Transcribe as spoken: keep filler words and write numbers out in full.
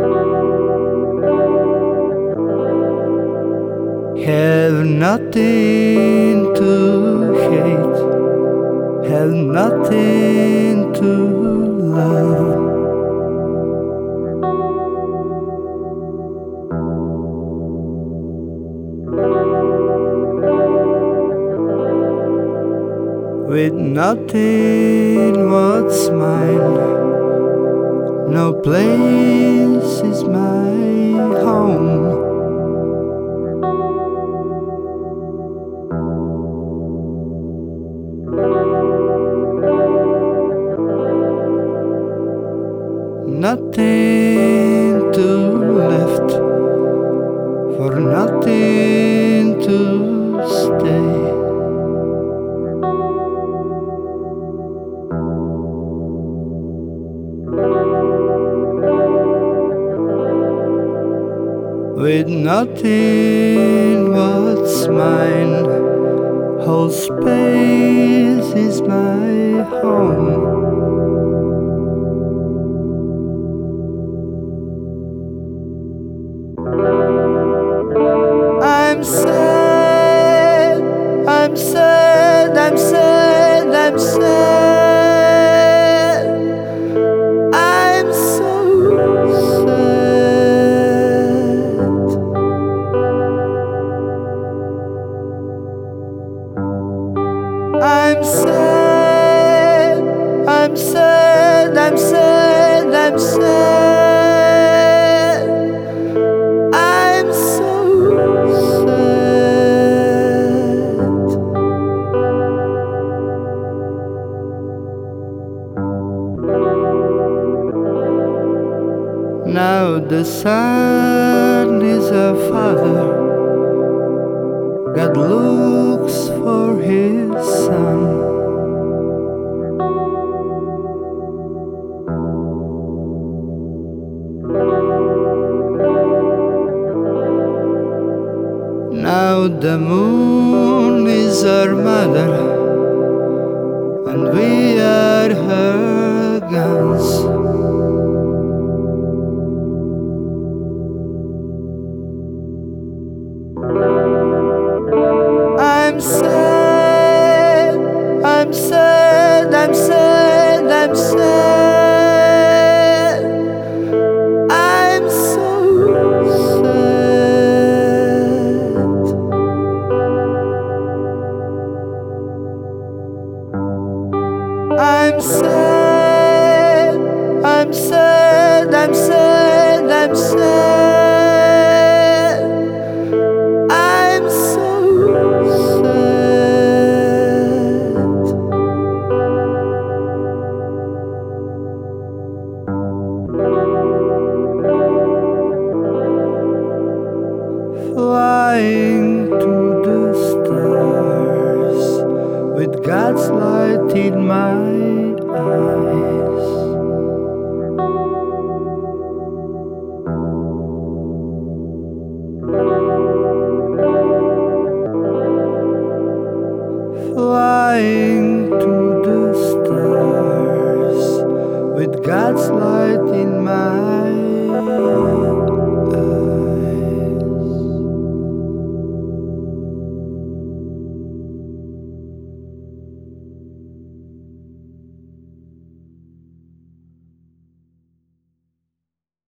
Have nothing to hate, have nothing to love. With nothing what's mine, no place is my home. Nothing to left, for nothing to stay. With nothing what's mine, whole space is my home. I'm sad, I'm sad, I'm sad, I'm sad. I'm so sad. I'm sad, I'm sad, I'm sad, I'm sad. I'm so sad. Now the son is a father. God looks for his son. Now the moon is our mother, and we are her guns. I'm sad, I'm sad, I'm sad, I'm sad. I'm so sad. I'm sad, I'm sad, I'm sad, I'm sad. I'm so sad. Flying to the stars with God's light in my